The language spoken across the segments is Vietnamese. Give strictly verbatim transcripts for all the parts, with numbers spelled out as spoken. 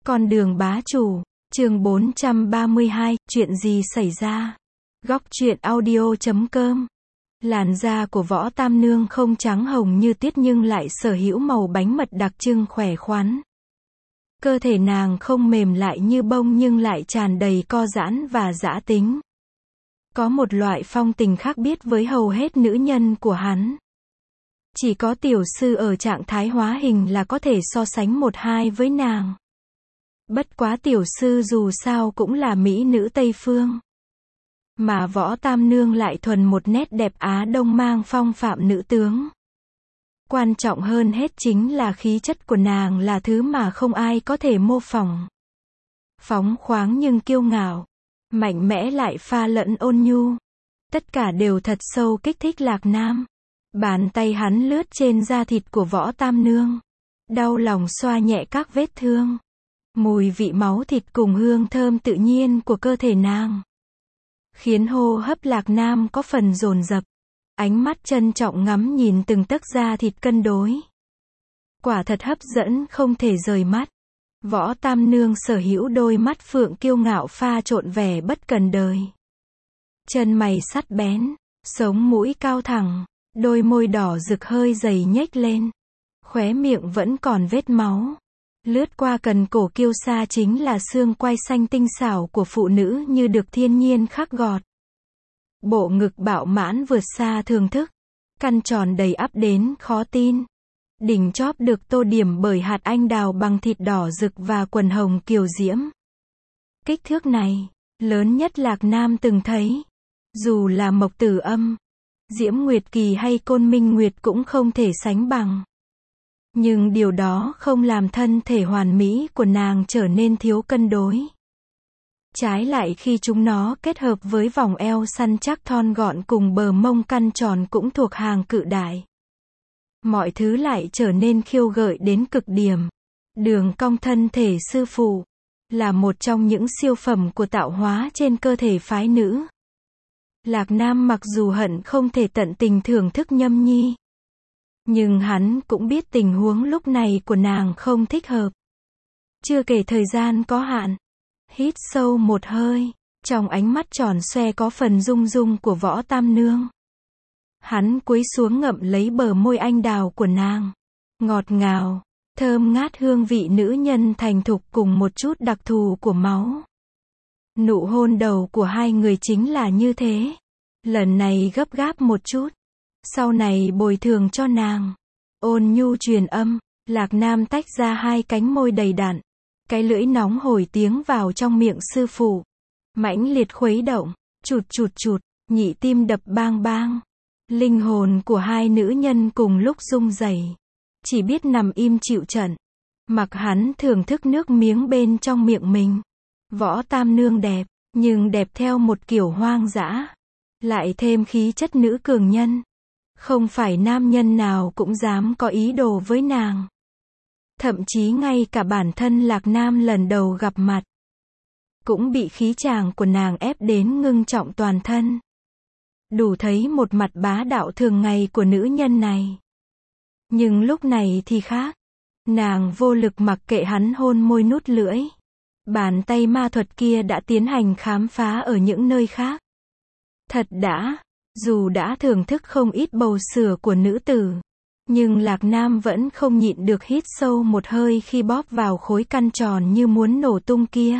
Con đường bá chủ, chương bốn trăm ba mươi hai, chuyện gì xảy ra? Góc truyện audio chấm com. Làn da của Võ Tam Nương không trắng hồng như tuyết nhưng lại sở hữu màu bánh mật đặc trưng khỏe khoắn. Cơ thể nàng không mềm lại như bông nhưng lại tràn đầy co giãn và dã tính. Có một loại phong tình khác biệt với hầu hết nữ nhân của hắn. Chỉ có tiểu sư ở trạng thái hóa hình là có thể so sánh một hai với nàng. Bất quá tiểu sư dù sao cũng là mỹ nữ Tây Phương. Mà Võ Tam Nương lại thuần một nét đẹp Á Đông mang phong phạm nữ tướng. Quan trọng hơn hết chính là khí chất của nàng là thứ mà không ai có thể mô phỏng. Phóng khoáng nhưng kiêu ngạo, mạnh mẽ lại pha lẫn ôn nhu. Tất cả đều thật sâu kích thích Lạc Nam. Bàn tay hắn lướt trên da thịt của Võ Tam Nương. Đau lòng xoa nhẹ các vết thương. Mùi vị máu thịt cùng hương thơm tự nhiên của cơ thể nàng khiến hô hấp Lạc Nam có phần dồn dập. Ánh mắt trân trọng ngắm nhìn từng tấc da thịt cân đối. Quả thật hấp dẫn không thể rời mắt. Võ Tam Nương sở hữu đôi mắt phượng kiêu ngạo pha trộn vẻ bất cần đời. Chân mày sắt bén, sống mũi cao thẳng, đôi môi đỏ rực hơi dày nhếch lên. Khóe miệng vẫn còn vết máu. Lướt qua cần cổ kiêu sa chính là xương quai xanh tinh xảo của phụ nữ như được thiên nhiên khắc gọt. Bộ ngực bạo mãn vượt xa thưởng thức. Căn tròn đầy ắp đến khó tin. Đỉnh chóp được tô điểm bởi hạt anh đào bằng thịt đỏ rực và quần hồng kiều diễm. Kích thước này, lớn nhất Lạc Nam từng thấy. Dù là Mộc Tử Âm, Diễm Nguyệt Kỳ hay Côn Minh Nguyệt cũng không thể sánh bằng. Nhưng điều đó không làm thân thể hoàn mỹ của nàng trở nên thiếu cân đối. Trái lại khi chúng nó kết hợp với vòng eo săn chắc thon gọn cùng bờ mông căn tròn cũng thuộc hàng cự đại. Mọi thứ lại trở nên khiêu gợi đến cực điểm. Đường cong thân thể sư phụ là một trong những siêu phẩm của tạo hóa trên cơ thể phái nữ. Lạc Nam mặc dù hận không thể tận tình thưởng thức Nhâm Nhi, nhưng hắn cũng biết tình huống lúc này của nàng không thích hợp. Chưa kể thời gian có hạn. Hít sâu một hơi, trong ánh mắt tròn xoe có phần rung rung của Võ Tam Nương. Hắn cúi xuống ngậm lấy bờ môi anh đào của nàng. Ngọt ngào, thơm ngát hương vị nữ nhân thành thục cùng một chút đặc thù của máu. Nụ hôn đầu của hai người chính là như thế. Lần này gấp gáp một chút. Sau này bồi thường cho nàng. Ôn nhu truyền âm, Lạc Nam tách ra hai cánh môi đầy đặn. Cái lưỡi nóng hổi tiếng vào trong miệng sư phụ. Mãnh liệt khuấy động, chụt chụt chụt, nhị tim đập bang bang. Linh hồn của hai nữ nhân cùng lúc rung rẩy. Chỉ biết nằm im chịu trận. Mặc hắn thưởng thức nước miếng bên trong miệng mình. Võ Tam Nương đẹp, nhưng đẹp theo một kiểu hoang dã. Lại thêm khí chất nữ cường nhân. Không phải nam nhân nào cũng dám có ý đồ với nàng. Thậm chí ngay cả bản thân Lạc Nam lần đầu gặp mặt cũng bị khí chàng của nàng ép đến ngưng trọng toàn thân. Đủ thấy một mặt bá đạo thường ngày của nữ nhân này. Nhưng lúc này thì khác. Nàng vô lực mặc kệ hắn hôn môi nút lưỡi. Bàn tay ma thuật kia đã tiến hành khám phá ở những nơi khác. Thật đã, dù đã thưởng thức không ít bầu sữa của nữ tử, nhưng Lạc Nam vẫn không nhịn được hít sâu một hơi khi bóp vào khối căn tròn như muốn nổ tung kia.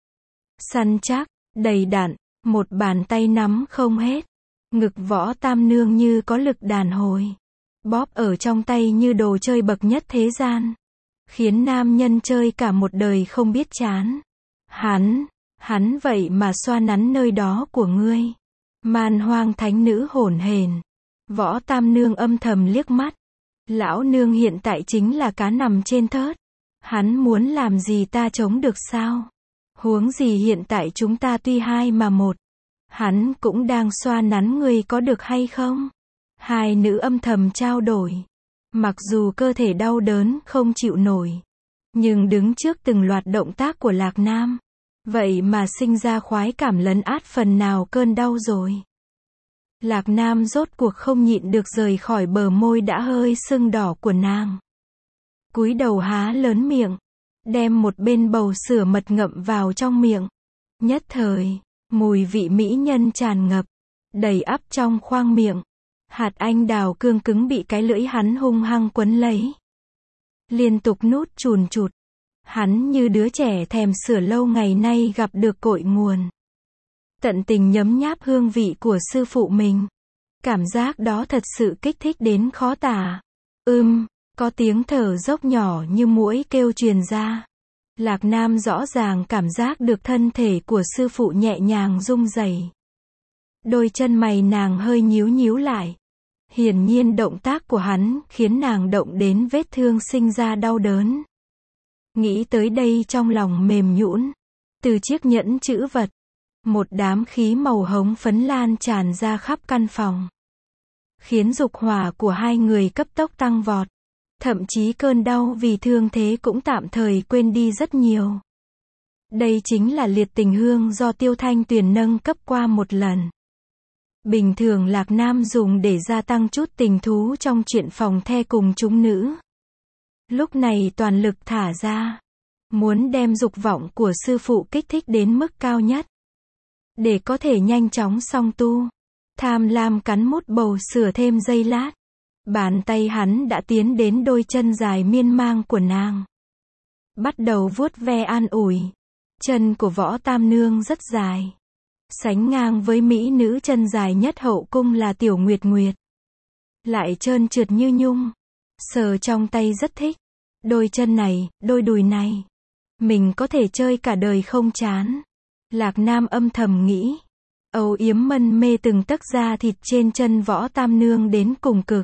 Săn chắc, đầy đặn, một bàn tay nắm không hết. Ngực Võ Tam Nương như có lực đàn hồi. Bóp ở trong tay như đồ chơi bậc nhất thế gian. Khiến nam nhân chơi cả một đời không biết chán. Hắn, hắn vậy mà xoa nắn nơi đó của ngươi. Man hoang thánh nữ hổn hển. Võ Tam Nương âm thầm liếc mắt. Lão nương hiện tại chính là cá nằm trên thớt. Hắn muốn làm gì ta chống được sao? Huống gì hiện tại chúng ta tuy hai mà một. Hắn cũng đang xoa nắn ngươi có được hay không? Hai nữ âm thầm trao đổi. Mặc dù cơ thể đau đớn không chịu nổi, nhưng đứng trước từng loạt động tác của Lạc Nam, vậy mà sinh ra khoái cảm lấn át phần nào cơn đau rồi. Lạc Nam rốt cuộc không nhịn được rời khỏi bờ môi đã hơi sưng đỏ của nàng. Cúi đầu há lớn miệng, đem một bên bầu sữa mật ngậm vào trong miệng. Nhất thời, mùi vị mỹ nhân tràn ngập, đầy ắp trong khoang miệng. Hạt anh đào cương cứng bị cái lưỡi hắn hung hăng quấn lấy. Liên tục nút chùn chụt. Hắn như đứa trẻ thèm sữa lâu ngày nay gặp được cội nguồn. Tận tình nhấm nháp hương vị của sư phụ mình. Cảm giác đó thật sự kích thích đến khó tả. Ưm, có tiếng thở dốc nhỏ như muỗi kêu truyền ra. Lạc Nam rõ ràng cảm giác được thân thể của sư phụ nhẹ nhàng rung rẩy. Đôi chân mày nàng hơi nhíu nhíu lại. Hiển nhiên động tác của hắn khiến nàng động đến vết thương sinh ra đau đớn. Nghĩ tới đây trong lòng mềm nhũn. Từ chiếc nhẫn chữ vật, một đám khí màu hồng phấn lan tràn ra khắp căn phòng. Khiến dục hỏa của hai người cấp tốc tăng vọt. Thậm chí cơn đau vì thương thế cũng tạm thời quên đi rất nhiều. Đây chính là liệt tình hương do Tiêu Thanh Tuyền nâng cấp qua một lần. Bình thường Lạc Nam dùng để gia tăng chút tình thú trong chuyện phòng the cùng chúng nữ. Lúc này toàn lực thả ra. Muốn đem dục vọng của sư phụ kích thích đến mức cao nhất. Để có thể nhanh chóng song tu. Tham lam cắn mút bầu sữa thêm giây lát. Bàn tay hắn đã tiến đến đôi chân dài miên mang của nàng. Bắt đầu vuốt ve an ủi. Chân của Võ Tam Nương rất dài. Sánh ngang với mỹ nữ chân dài nhất hậu cung là Tiểu Nguyệt Nguyệt. Lại trơn trượt như nhung. Sờ trong tay rất thích. Đôi chân này, đôi đùi này. Mình có thể chơi cả đời không chán. Lạc Nam âm thầm nghĩ. Âu yếm mân mê từng tấc da thịt trên chân Võ Tam Nương đến cùng cực.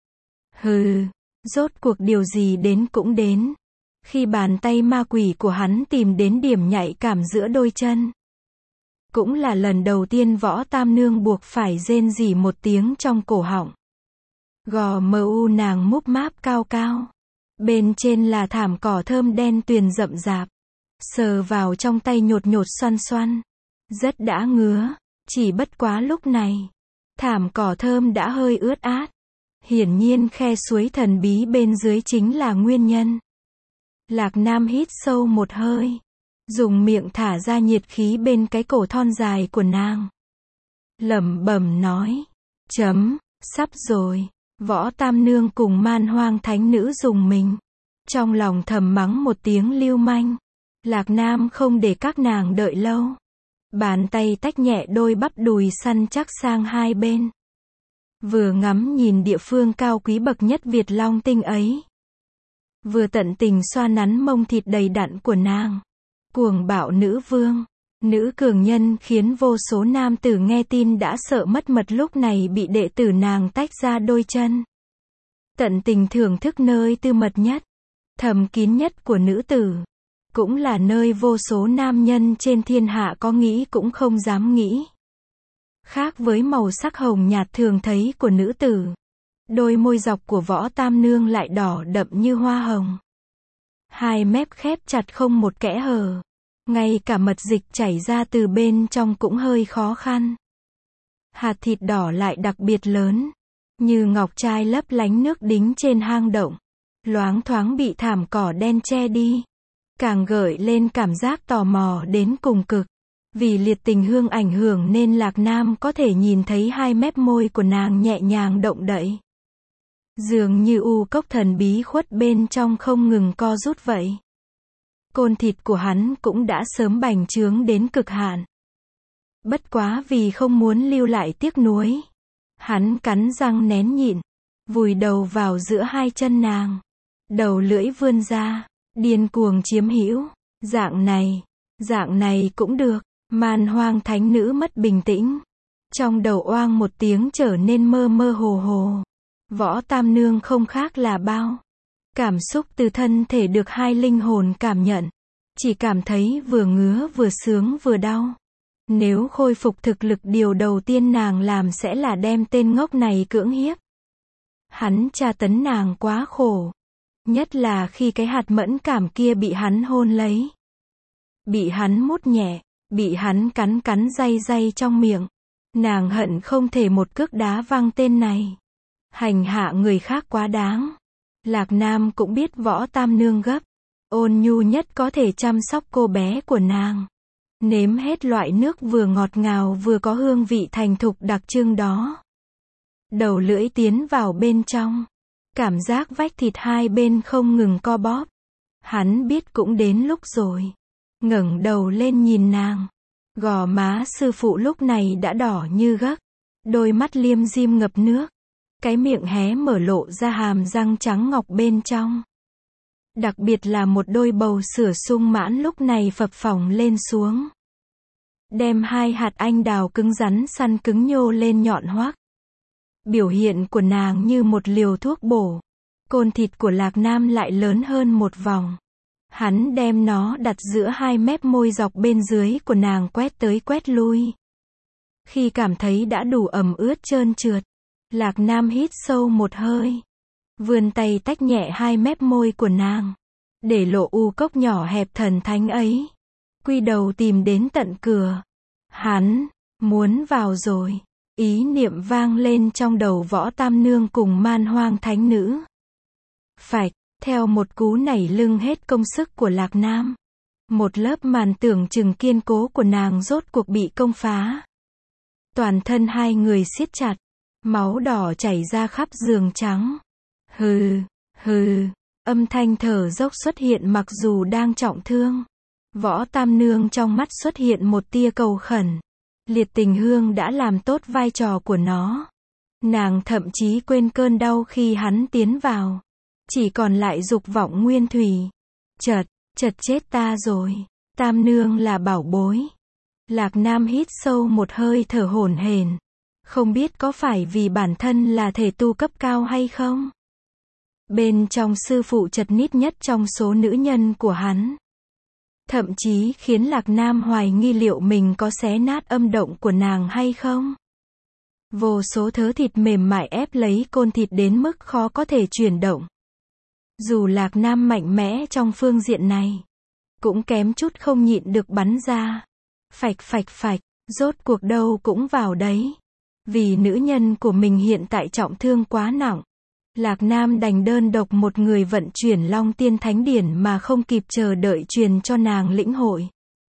Hừ, rốt cuộc điều gì đến cũng đến. Khi bàn tay ma quỷ của hắn tìm đến điểm nhạy cảm giữa đôi chân. Cũng là lần đầu tiên Võ Tam Nương buộc phải rên rỉ một tiếng trong cổ họng. Gò mờ u nàng múp máp cao cao. Bên trên là thảm cỏ thơm đen tuyền rậm rạp. Sờ vào trong tay nhột nhột xoăn xoăn. Rất đã ngứa. Chỉ bất quá lúc này. Thảm cỏ thơm đã hơi ướt át. Hiển nhiên khe suối thần bí bên dưới chính là nguyên nhân. Lạc Nam hít sâu một hơi. Dùng miệng thả ra nhiệt khí bên cái cổ thon dài của nàng. Lẩm bẩm nói. Chấm, sắp rồi. Võ Tam Nương cùng Man Hoang Thánh Nữ dùng mình. Trong lòng thầm mắng một tiếng lưu manh. Lạc Nam không để các nàng đợi lâu. Bàn tay tách nhẹ đôi bắp đùi săn chắc sang hai bên. Vừa ngắm nhìn địa phương cao quý bậc nhất Việt Long Tinh ấy. Vừa tận tình xoa nắn mông thịt đầy đặn của nàng. Cuồng bạo nữ vương, nữ cường nhân khiến vô số nam tử nghe tin đã sợ mất mật lúc này bị đệ tử nàng tách ra đôi chân. Tận tình thưởng thức nơi tư mật nhất, thầm kín nhất của nữ tử. Cũng là nơi vô số nam nhân trên thiên hạ có nghĩ cũng không dám nghĩ. Khác với màu sắc hồng nhạt thường thấy của nữ tử. Đôi môi dọc của Võ Tam Nương lại đỏ đậm như hoa hồng. Hai mép khép chặt không một kẽ hở. Ngay cả mật dịch chảy ra từ bên trong cũng hơi khó khăn. Hạt thịt đỏ lại đặc biệt lớn. Như ngọc trai lấp lánh nước đính trên hang động. Loáng thoáng bị thảm cỏ đen che đi. Càng gợi lên cảm giác tò mò đến cùng cực. Vì liệt tình hương ảnh hưởng nên Lạc Nam có thể nhìn thấy hai mép môi của nàng nhẹ nhàng động đậy. Dường như u cốc thần bí khuất bên trong không ngừng co rút vậy. Côn thịt của hắn cũng đã sớm bành trướng đến cực hạn. Bất quá vì không muốn lưu lại tiếc nuối. Hắn cắn răng nén nhịn. Vùi đầu vào giữa hai chân nàng. Đầu lưỡi vươn ra. Điên cuồng chiếm hữu. Dạng này. Dạng này cũng được. Man Hoang Thánh Nữ mất bình tĩnh. Trong đầu oang một tiếng trở nên mơ mơ hồ hồ. Võ Tam Nương không khác là bao. Cảm xúc từ thân thể được hai linh hồn cảm nhận. Chỉ cảm thấy vừa ngứa vừa sướng vừa đau. Nếu khôi phục thực lực điều đầu tiên nàng làm sẽ là đem tên ngốc này cưỡng hiếp. Hắn tra tấn nàng quá khổ. Nhất là khi cái hạt mẫn cảm kia bị hắn hôn lấy. Bị hắn mút nhẹ. Bị hắn cắn cắn day day trong miệng. Nàng hận không thể một cước đá văng tên này. Hành hạ người khác quá đáng. Lạc Nam cũng biết Võ Tam Nương gấp. ôn nhu nhất có thể chăm sóc cô bé của nàng. Nếm hết loại nước vừa ngọt ngào vừa có hương vị thành thục đặc trưng đó. Đầu lưỡi tiến vào bên trong. Cảm giác vách thịt hai bên không ngừng co bóp. Hắn biết cũng đến lúc rồi. Ngẩng đầu lên nhìn nàng. Gò má sư phụ lúc này đã đỏ như gấc. Đôi mắt liêm diêm ngập nước. Cái miệng hé mở lộ ra hàm răng trắng ngọc bên trong. Đặc biệt là một đôi bầu sữa sung mãn lúc này phập phồng lên xuống. Đem hai hạt anh đào cứng rắn săn cứng nhô lên nhọn hoắt. Biểu hiện của nàng như một liều thuốc bổ. Côn thịt của Lạc Nam lại lớn hơn một vòng. Hắn đem nó đặt giữa hai mép môi dọc bên dưới của nàng quét tới quét lui. Khi cảm thấy đã đủ ẩm ướt trơn trượt, Lạc Nam hít sâu một hơi. Vươn tay tách nhẹ hai mép môi của nàng. Để lộ u cốc nhỏ hẹp thần thánh ấy. Quy đầu tìm đến tận cửa. Hắn, muốn vào rồi. Ý niệm vang lên trong đầu Võ Tam Nương cùng Man Hoang Thánh Nữ. Phạch, theo một cú nảy lưng hết công sức của Lạc Nam. Một lớp màn tưởng chừng kiên cố của nàng rốt cuộc bị công phá. Toàn thân hai người siết chặt. Máu đỏ chảy ra khắp giường trắng. Hừ, hừ, âm thanh thở dốc xuất hiện mặc dù đang trọng thương. Võ Tam Nương trong mắt xuất hiện một tia cầu khẩn. Liệt tình hương đã làm tốt vai trò của nó. Nàng thậm chí quên cơn đau khi hắn tiến vào. Chỉ còn lại dục vọng nguyên thủy. Chật, chật chết ta rồi. Tam Nương là bảo bối. Lạc Nam hít sâu một hơi thở hổn hển. Không biết có phải vì bản thân là thể tu cấp cao hay không? Bên trong sư phụ chật nít nhất trong số nữ nhân của hắn. Thậm chí khiến Lạc Nam hoài nghi liệu mình có xé nát âm động của nàng hay không. Vô số thớ thịt mềm mại ép lấy côn thịt đến mức khó có thể chuyển động. Dù Lạc Nam mạnh mẽ trong phương diện này, cũng kém chút không nhịn được bắn ra. Phạch phạch phạch, rốt cuộc đâu cũng vào đấy. Vì nữ nhân của mình hiện tại trọng thương quá nặng. Lạc Nam đành đơn độc một người vận chuyển Long Tiên Thánh Điển mà không kịp chờ đợi truyền cho nàng lĩnh hội.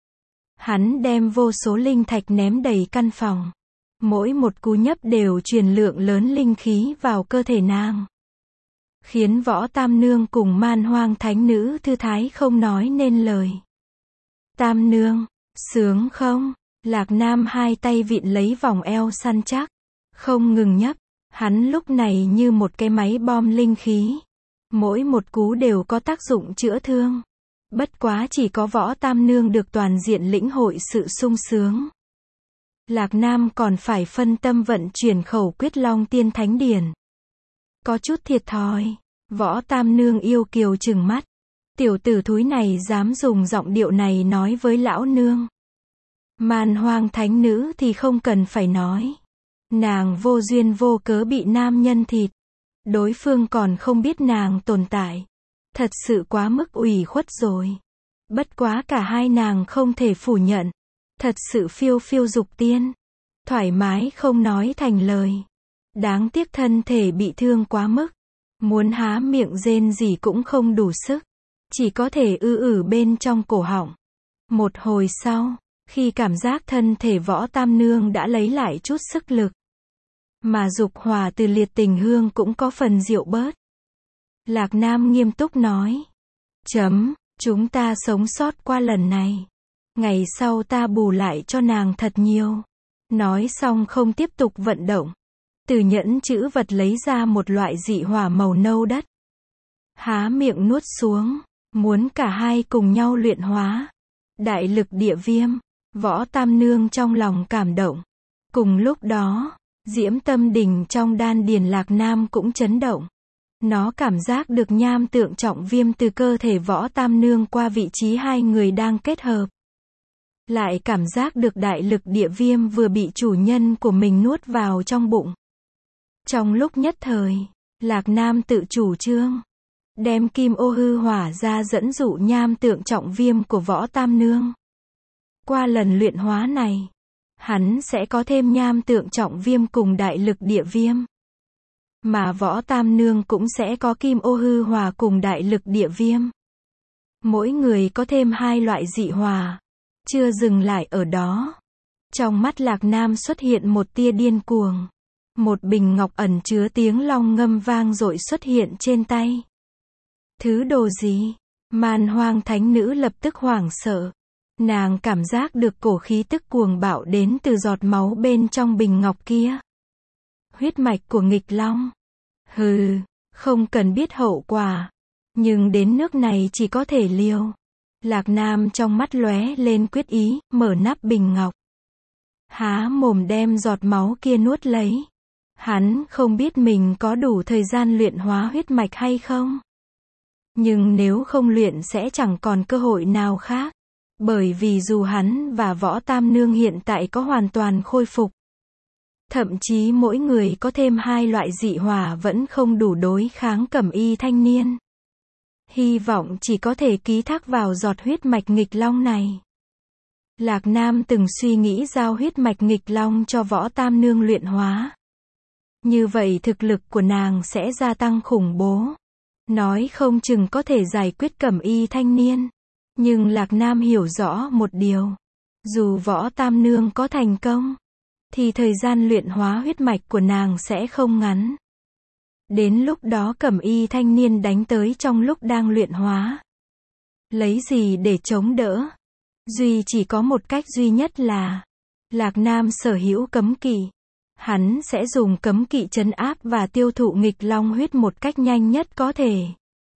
Hắn đem vô số linh thạch ném đầy căn phòng. Mỗi một cú nhấp đều truyền lượng lớn linh khí vào cơ thể nàng. Khiến Võ Tam Nương cùng Man Hoang Thánh Nữ thư thái không nói nên lời. Tam Nương, sướng không? Lạc Nam hai tay vịn lấy vòng eo săn chắc. Không ngừng nhấp. Hắn lúc này như một cái máy bom linh khí. Mỗi một cú đều có tác dụng chữa thương. Bất quá chỉ có Võ Tam Nương được toàn diện lĩnh hội sự sung sướng. Lạc Nam còn phải phân tâm vận chuyển khẩu quyết Long Tiên Thánh Điển. Có chút thiệt thòi. Võ Tam Nương yêu kiều trừng mắt. Tiểu tử thúi này dám dùng giọng điệu này nói với lão nương. Man Hoang Thánh Nữ thì không cần phải nói. Nàng vô duyên vô cớ bị nam nhân thịt. Đối phương còn không biết nàng tồn tại. Thật sự quá mức ủy khuất rồi. Bất quá cả hai nàng không thể phủ nhận. Thật sự phiêu phiêu dục tiên. Thoải mái không nói thành lời. Đáng tiếc thân thể bị thương quá mức. Muốn há miệng rên gì cũng không đủ sức. Chỉ có thể ư ử bên trong cổ họng. Một hồi sau, khi cảm giác thân thể Võ Tam Nương đã lấy lại chút sức lực. Mà dục hỏa từ liệt tình hương cũng có phần dịu bớt. Lạc Nam nghiêm túc nói. Chấm, chúng ta sống sót qua lần này. Ngày sau ta bù lại cho nàng thật nhiều. Nói xong không tiếp tục vận động. Từ nhẫn chữ vật lấy ra một loại dị hỏa màu nâu đất. Há miệng nuốt xuống. Muốn cả hai cùng nhau luyện hóa. Đại lực địa viêm. Võ Tam Nương trong lòng cảm động. Cùng lúc đó, diễm tâm đỉnh trong đan điền Lạc Nam cũng chấn động. Nó cảm giác được nham tượng trọng viêm từ cơ thể Võ Tam Nương qua vị trí hai người đang kết hợp. Lại cảm giác được đại lực địa viêm vừa bị chủ nhân của mình nuốt vào trong bụng. Trong lúc nhất thời, Lạc Nam tự chủ trương. Đem kim ô hư hỏa ra dẫn dụ nham tượng trọng viêm của Võ Tam Nương. Qua lần luyện hóa này, hắn sẽ có thêm nham tượng trọng viêm cùng đại lực địa viêm. Mà Võ Tam Nương cũng sẽ có kim ô hư hỏa cùng đại lực địa viêm. Mỗi người có thêm hai loại dị hỏa. Chưa dừng lại ở đó. Trong mắt Lạc Nam xuất hiện một tia điên cuồng. Một bình ngọc ẩn chứa tiếng long ngâm vang dội xuất hiện trên tay. Thứ đồ gì? Man Hoang thánh nữ lập tức hoảng sợ. Nàng cảm giác được cổ khí tức cuồng bạo đến từ giọt máu bên trong bình ngọc kia. Huyết mạch của nghịch long. Hừ, không cần biết hậu quả. Nhưng đến nước này chỉ có thể liều. Lạc Nam trong mắt lóe lên quyết ý, mở nắp bình ngọc. Há mồm đem giọt máu kia nuốt lấy. Hắn không biết mình có đủ thời gian luyện hóa huyết mạch hay không. Nhưng nếu không luyện sẽ chẳng còn cơ hội nào khác. Bởi vì dù hắn và Võ Tam Nương hiện tại có hoàn toàn khôi phục. Thậm chí mỗi người có thêm hai loại dị hỏa vẫn không đủ đối kháng Cẩm Y thanh niên. Hy vọng chỉ có thể ký thác vào giọt huyết mạch nghịch long này. Lạc Nam từng suy nghĩ giao huyết mạch nghịch long cho Võ Tam Nương luyện hóa. Như vậy thực lực của nàng sẽ gia tăng khủng bố. Nói không chừng có thể giải quyết Cẩm Y thanh niên. Nhưng Lạc Nam hiểu rõ một điều. Dù Võ Tam Nương có thành công, thì thời gian luyện hóa huyết mạch của nàng sẽ không ngắn. Đến lúc đó Cẩm Y thanh niên đánh tới trong lúc đang luyện hóa. Lấy gì để chống đỡ? Duy chỉ có một cách duy nhất là Lạc Nam sở hữu cấm kỵ. Hắn sẽ dùng cấm kỵ trấn áp và tiêu thụ nghịch long huyết một cách nhanh nhất có thể.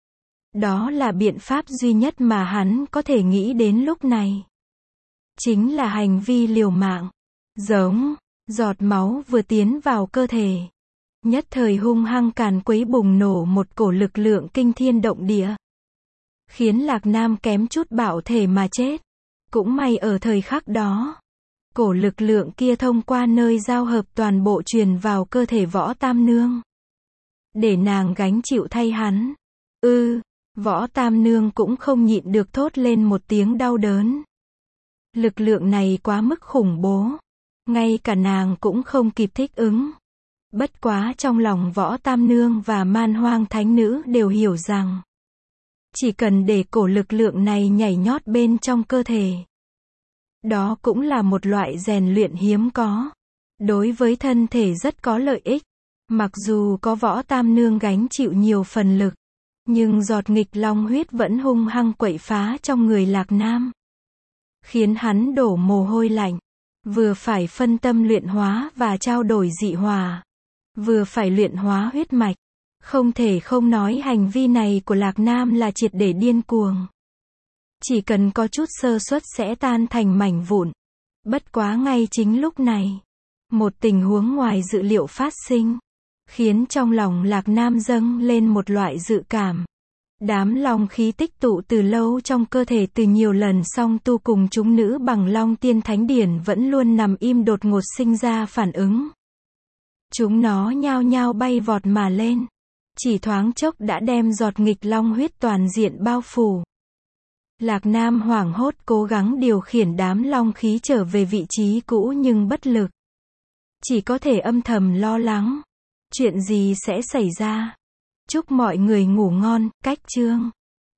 Đó là biện pháp duy nhất mà hắn có thể nghĩ đến lúc này. Chính là hành vi liều mạng. Giống, giọt máu vừa tiến vào cơ thể. Nhất thời hung hăng càn quấy bùng nổ một cổ lực lượng kinh thiên động địa. Khiến Lạc Nam kém chút bạo thể mà chết. Cũng may ở thời khắc đó. Cổ lực lượng kia thông qua nơi giao hợp toàn bộ truyền vào cơ thể Võ Tam Nương. Để nàng gánh chịu thay hắn. Ư, ừ, Võ Tam Nương cũng không nhịn được thốt lên một tiếng đau đớn. Lực lượng này quá mức khủng bố. Ngay cả nàng cũng không kịp thích ứng. Bất quá trong lòng Võ Tam Nương và Man Hoang thánh nữ đều hiểu rằng. Chỉ cần để cổ lực lượng này nhảy nhót bên trong cơ thể. Đó cũng là một loại rèn luyện hiếm có. Đối với thân thể rất có lợi ích. Mặc dù có Võ Tam Nương gánh chịu nhiều phần lực. Nhưng giọt nghịch long huyết vẫn hung hăng quậy phá trong người Lạc Nam. Khiến hắn đổ mồ hôi lạnh. Vừa phải phân tâm luyện hóa và trao đổi dị hỏa. Vừa phải luyện hóa huyết mạch. Không thể không nói hành vi này của Lạc Nam là triệt để điên cuồng. Chỉ cần có chút sơ suất sẽ tan thành mảnh vụn. Bất quá ngay chính lúc này. Một tình huống ngoài dự liệu phát sinh. Khiến trong lòng Lạc Nam dâng lên một loại dự cảm. Đám long khí tích tụ từ lâu trong cơ thể từ nhiều lần song tu cùng chúng nữ bằng Long Tiên Thánh Điển vẫn luôn nằm im đột ngột sinh ra phản ứng. Chúng nó nhao nhao bay vọt mà lên. Chỉ thoáng chốc đã đem giọt nghịch long huyết toàn diện bao phủ. Lạc Nam hoảng hốt cố gắng điều khiển đám long khí trở về vị trí cũ nhưng bất lực. Chỉ có thể âm thầm lo lắng. Chuyện gì sẽ xảy ra? Chúc mọi người ngủ ngon, cách chương.